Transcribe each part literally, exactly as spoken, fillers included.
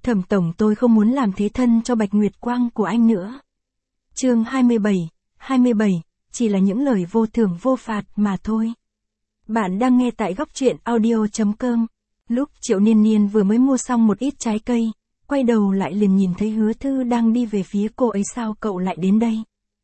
Thẩm tổng, tôi không muốn làm thế thân cho Bạch Nguyệt Quang của anh nữa. Chương hai mươi bảy, hai mươi bảy, chỉ là những lời vô thưởng vô phạt mà thôi. Bạn đang nghe tại góc truyện audio chấm com. Lúc Triệu Niên Niên vừa mới mua xong một ít trái cây, quay đầu lại liền nhìn thấy Hứa Thư đang đi về phía cô ấy. Sao cậu lại đến đây?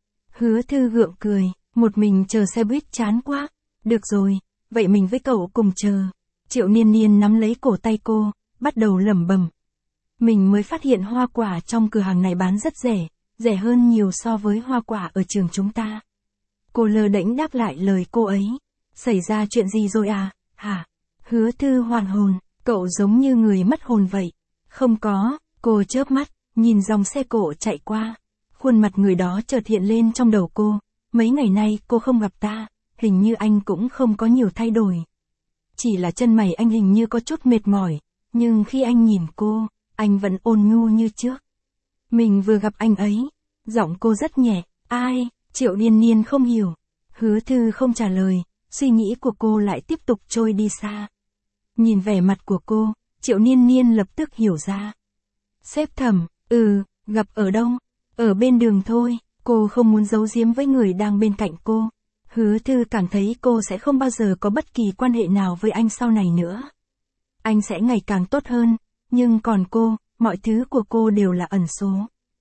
Hứa Thư gượng cười, một mình chờ xe buýt chán quá. Được rồi, vậy mình với cậu cùng chờ. Triệu Niên Niên nắm lấy cổ tay cô, bắt đầu lẩm bẩm. Mình mới phát hiện hoa quả trong cửa hàng này bán rất rẻ, rẻ hơn nhiều so với hoa quả ở trường chúng ta. Cô lơ đễnh đáp lại lời cô ấy. Xảy ra chuyện gì rồi à, hả? Hứa Thư hoàn hồn, cậu giống như người mất hồn vậy. Không có, cô chớp mắt, nhìn dòng xe cộ chạy qua. Khuôn mặt người đó chợt hiện lên trong đầu cô. Mấy ngày nay cô không gặp ta, hình như anh cũng không có nhiều thay đổi. Chỉ là chân mày anh hình như có chút mệt mỏi, nhưng khi anh nhìn cô, anh vẫn ôn nhu như trước. Mình vừa gặp anh ấy, giọng cô rất nhẹ. Ai? Triệu Niên Niên không hiểu. Hứa Thư không trả lời, suy nghĩ của cô lại tiếp tục trôi đi xa. Nhìn vẻ mặt của cô, Triệu Niên Niên lập tức hiểu ra. Sếp Thẩm, ừ, gặp ở đâu? Ở bên đường thôi. Cô không muốn giấu giếm với người đang bên cạnh cô. Hứa Thư cảm thấy cô sẽ không bao giờ có bất kỳ quan hệ nào với anh sau này nữa. Anh sẽ ngày càng tốt hơn, nhưng còn cô, mọi thứ của cô đều là ẩn số.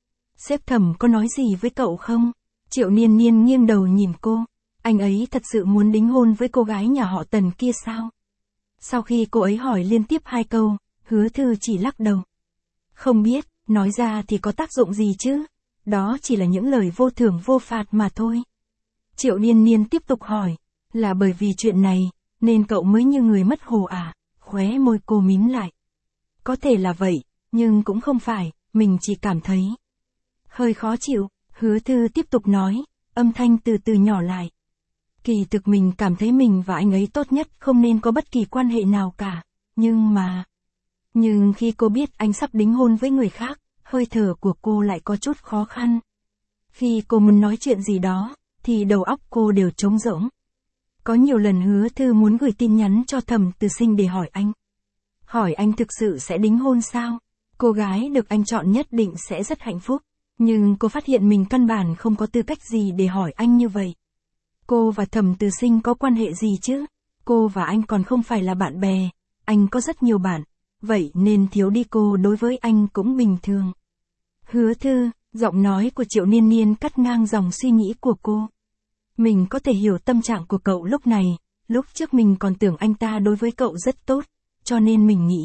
Sếp Thẩm có nói gì với cậu không? Triệu Niên Niên nghiêng đầu nhìn cô. Anh ấy thật sự muốn đính hôn với cô gái nhà họ Tần kia sao? Sau khi cô ấy hỏi liên tiếp hai câu, Hứa Thư chỉ lắc đầu. Không biết, nói ra thì có tác dụng gì chứ? Đó chỉ là những lời vô thưởng vô phạt mà thôi. Triệu Niên Niên tiếp tục hỏi. Là bởi vì chuyện này, nên cậu mới như người mất hồ à? Khóe môi cô mím lại. Có thể là vậy, nhưng cũng không phải, mình chỉ cảm thấy hơi khó chịu. Hứa Thư tiếp tục nói, âm thanh từ từ nhỏ lại. Kỳ thực mình cảm thấy mình và anh ấy tốt nhất không nên có bất kỳ quan hệ nào cả, nhưng mà... Nhưng khi cô biết anh sắp đính hôn với người khác, hơi thở của cô lại có chút khó khăn. Khi cô muốn nói chuyện gì đó, thì đầu óc cô đều trống rỗng. Có nhiều lần Hứa Thư muốn gửi tin nhắn cho Thẩm Từ Sinh để hỏi anh. Hỏi anh thực sự sẽ đính hôn sao? Cô gái được anh chọn nhất định sẽ rất hạnh phúc. Nhưng cô phát hiện mình căn bản không có tư cách gì để hỏi anh như vậy. Cô và Thẩm Từ Sinh có quan hệ gì chứ? Cô và anh còn không phải là bạn bè. Anh có rất nhiều bạn. Vậy nên thiếu đi cô đối với anh cũng bình thường. Hứa Thư, giọng nói của Triệu Niên Niên cắt ngang dòng suy nghĩ của cô. Mình có thể hiểu tâm trạng của cậu lúc này. Lúc trước mình còn tưởng anh ta đối với cậu rất tốt, cho nên mình nghĩ.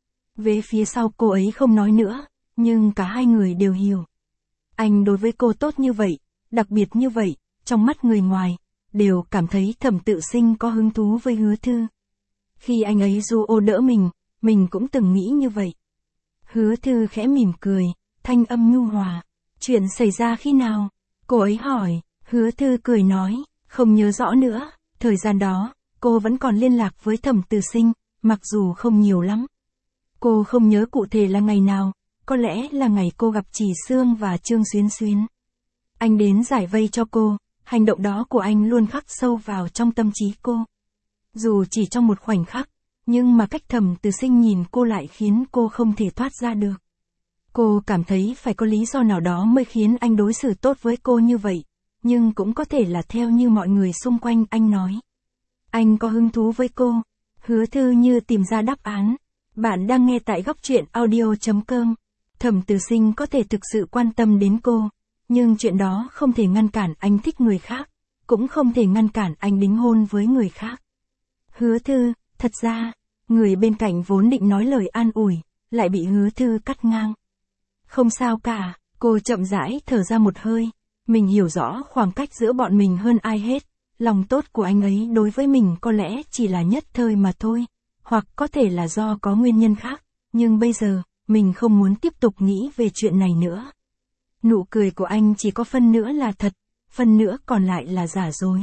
Về phía sau cô ấy không nói nữa, nhưng cả hai người đều hiểu. Anh đối với cô tốt như vậy, đặc biệt như vậy, trong mắt người ngoài, đều cảm thấy Thẩm Tự Sinh có hứng thú với Hứa Thư. Khi anh ấy du ô đỡ mình, mình cũng từng nghĩ như vậy. Hứa Thư khẽ mỉm cười, thanh âm nhu hòa. Chuyện xảy ra khi nào? Cô ấy hỏi. Hứa Thư cười nói, không nhớ rõ nữa. Thời gian đó, cô vẫn còn liên lạc với Thẩm Từ Sinh, mặc dù không nhiều lắm. Cô không nhớ cụ thể là ngày nào, có lẽ là ngày cô gặp Chỉ Sương và Trương Xuyến Xuyến. Anh đến giải vây cho cô, hành động đó của anh luôn khắc sâu vào trong tâm trí cô. Dù chỉ trong một khoảnh khắc, nhưng mà cách Thẩm Từ Sinh nhìn cô lại khiến cô không thể thoát ra được. Cô cảm thấy phải có lý do nào đó mới khiến anh đối xử tốt với cô như vậy, nhưng cũng có thể là theo như mọi người xung quanh anh nói. Anh có hứng thú với cô. Hứa Thư như tìm ra đáp án. Bạn đang nghe tại góc truyện audio chấm com. Thẩm Từ Sinh có thể thực sự quan tâm đến cô, nhưng chuyện đó không thể ngăn cản anh thích người khác, cũng không thể ngăn cản anh đính hôn với người khác. Hứa Thư, thật ra, người bên cạnh vốn định nói lời an ủi, lại bị Hứa Thư cắt ngang. Không sao cả, cô chậm rãi thở ra một hơi. Mình hiểu rõ khoảng cách giữa bọn mình hơn ai hết. Lòng tốt của anh ấy đối với mình có lẽ chỉ là nhất thời mà thôi, hoặc có thể là do có nguyên nhân khác, nhưng bây giờ, mình không muốn tiếp tục nghĩ về chuyện này nữa. Nụ cười của anh chỉ có phân nữa là thật, phân nữa còn lại là giả dối.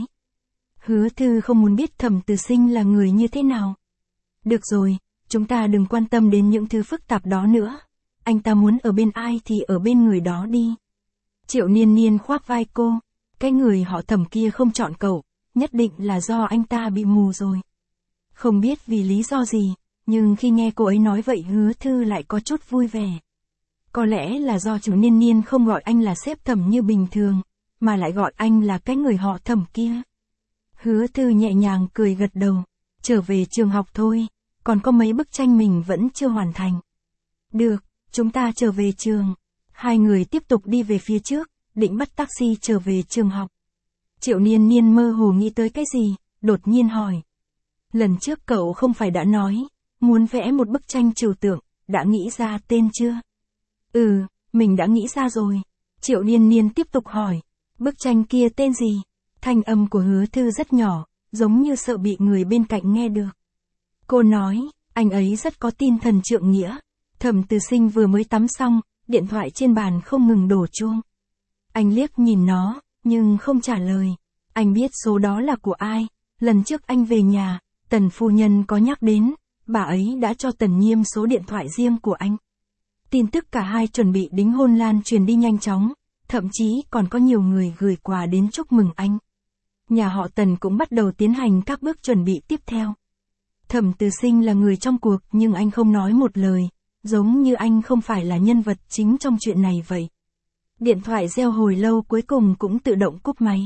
Hứa Thư không muốn biết Thẩm Từ Sinh là người như thế nào. Được rồi, chúng ta đừng quan tâm đến những thứ phức tạp đó nữa. Anh ta muốn ở bên ai thì ở bên người đó đi. Triệu Niên Niên khoác vai cô. Cái người họ Thẩm kia không chọn cậu, nhất định là do anh ta bị mù rồi. Không biết vì lý do gì, Nhưng khi nghe cô ấy nói vậy Hứa Thư lại có chút vui vẻ. Có lẽ là do chú Niên Niên không gọi anh là sếp Thẩm như bình thường, mà lại gọi anh là cái người họ Thẩm kia. Hứa Thư nhẹ nhàng cười gật đầu. Trở về trường học thôi, còn có mấy bức tranh mình vẫn chưa hoàn thành. Được, chúng ta trở về trường. Hai người tiếp tục đi về phía trước, định bắt taxi trở về trường học. Triệu Niên Niên mơ hồ nghĩ tới cái gì, đột nhiên hỏi. Lần trước cậu không phải đã nói, muốn vẽ một bức tranh trừu tượng, đã nghĩ ra tên chưa? Ừ, mình đã nghĩ ra rồi. Triệu Niên Niên tiếp tục hỏi, bức tranh kia tên gì? Thanh âm của Hứa Thư rất nhỏ, giống như sợ bị người bên cạnh nghe được. Cô nói, anh ấy rất có tin thần trượng nghĩa. Thẩm Từ Sinh vừa mới tắm xong, điện thoại trên bàn không ngừng đổ chuông. Anh liếc nhìn nó, nhưng không trả lời. Anh biết số đó là của ai. Lần trước anh về nhà, Tần phu nhân có nhắc đến, bà ấy đã cho Tần Nhiêm số điện thoại riêng của anh. Tin tức cả hai chuẩn bị đính hôn lan truyền đi nhanh chóng, thậm chí còn có nhiều người gửi quà đến chúc mừng anh. Nhà họ Tần cũng bắt đầu tiến hành các bước chuẩn bị tiếp theo. Thẩm Từ Sinh là người trong cuộc nhưng anh không nói một lời, giống như anh không phải là nhân vật chính trong chuyện này vậy. Điện thoại reo hồi lâu cuối cùng cũng tự động cúp máy.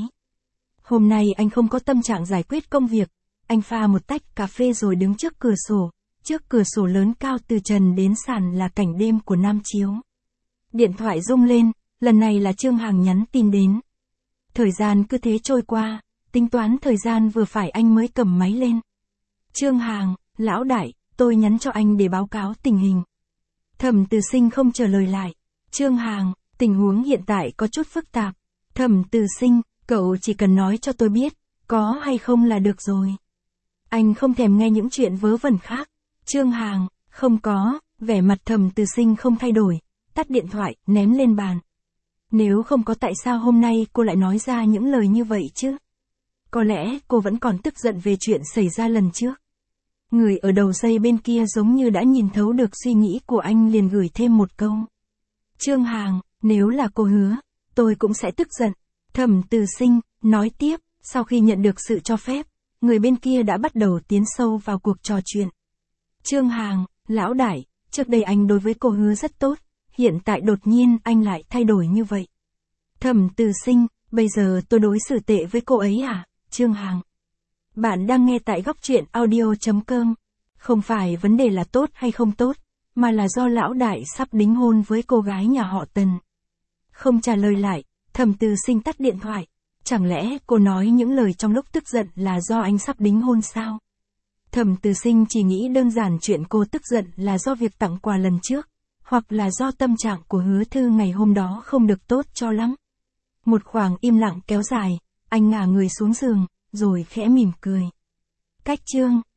Hôm nay anh không có tâm trạng giải quyết công việc, anh pha một tách cà phê rồi đứng trước cửa sổ, trước cửa sổ lớn cao từ trần đến sàn là cảnh đêm của Nam Chiếu. Điện thoại rung lên, lần này là Trương Hằng nhắn tin đến. Thời gian cứ thế trôi qua, tính toán thời gian vừa phải anh mới cầm máy lên. Trương Hằng, lão đại, tôi nhắn cho anh để báo cáo tình hình. Thẩm Từ Sinh không trả lời lại. Trương Hằng, tình huống hiện tại có chút phức tạp. Thẩm Từ Sinh, cậu chỉ cần nói cho tôi biết, có hay không là được rồi. Anh không thèm nghe những chuyện vớ vẩn khác. Trương Hằng, không có, vẻ mặt Thẩm Từ Sinh không thay đổi, tắt điện thoại, ném lên bàn. Nếu không có tại sao hôm nay cô lại nói ra những lời như vậy chứ? Có lẽ cô vẫn còn tức giận về chuyện xảy ra lần trước. Người ở đầu dây bên kia giống như đã nhìn thấu được suy nghĩ của anh liền gửi thêm một câu. Trương Hằng, nếu là cô hứa, tôi cũng sẽ tức giận. Thẩm Từ Sinh, nói tiếp, sau khi nhận được sự cho phép, người bên kia đã bắt đầu tiến sâu vào cuộc trò chuyện. Trương Hằng, lão đại, trước đây anh đối với cô hứa rất tốt, hiện tại đột nhiên anh lại thay đổi như vậy. Thẩm Từ Sinh, bây giờ tôi đối xử tệ với cô ấy à? Trương Hằng. Bạn đang nghe tại góc truyện audio chấm com. Không phải vấn đề là tốt hay không tốt, mà là do lão đại sắp đính hôn với cô gái nhà họ Tần. Không trả lời lại, Thẩm Từ Sinh tắt điện thoại. Chẳng lẽ cô nói những lời trong lúc tức giận là do anh sắp đính hôn sao? Thẩm Từ Sinh chỉ nghĩ đơn giản chuyện cô tức giận là do việc tặng quà lần trước, hoặc là do tâm trạng của Hứa Thư ngày hôm đó không được tốt cho lắm. Một khoảng im lặng kéo dài, anh ngả người xuống giường, rồi khẽ mỉm cười. Cách chương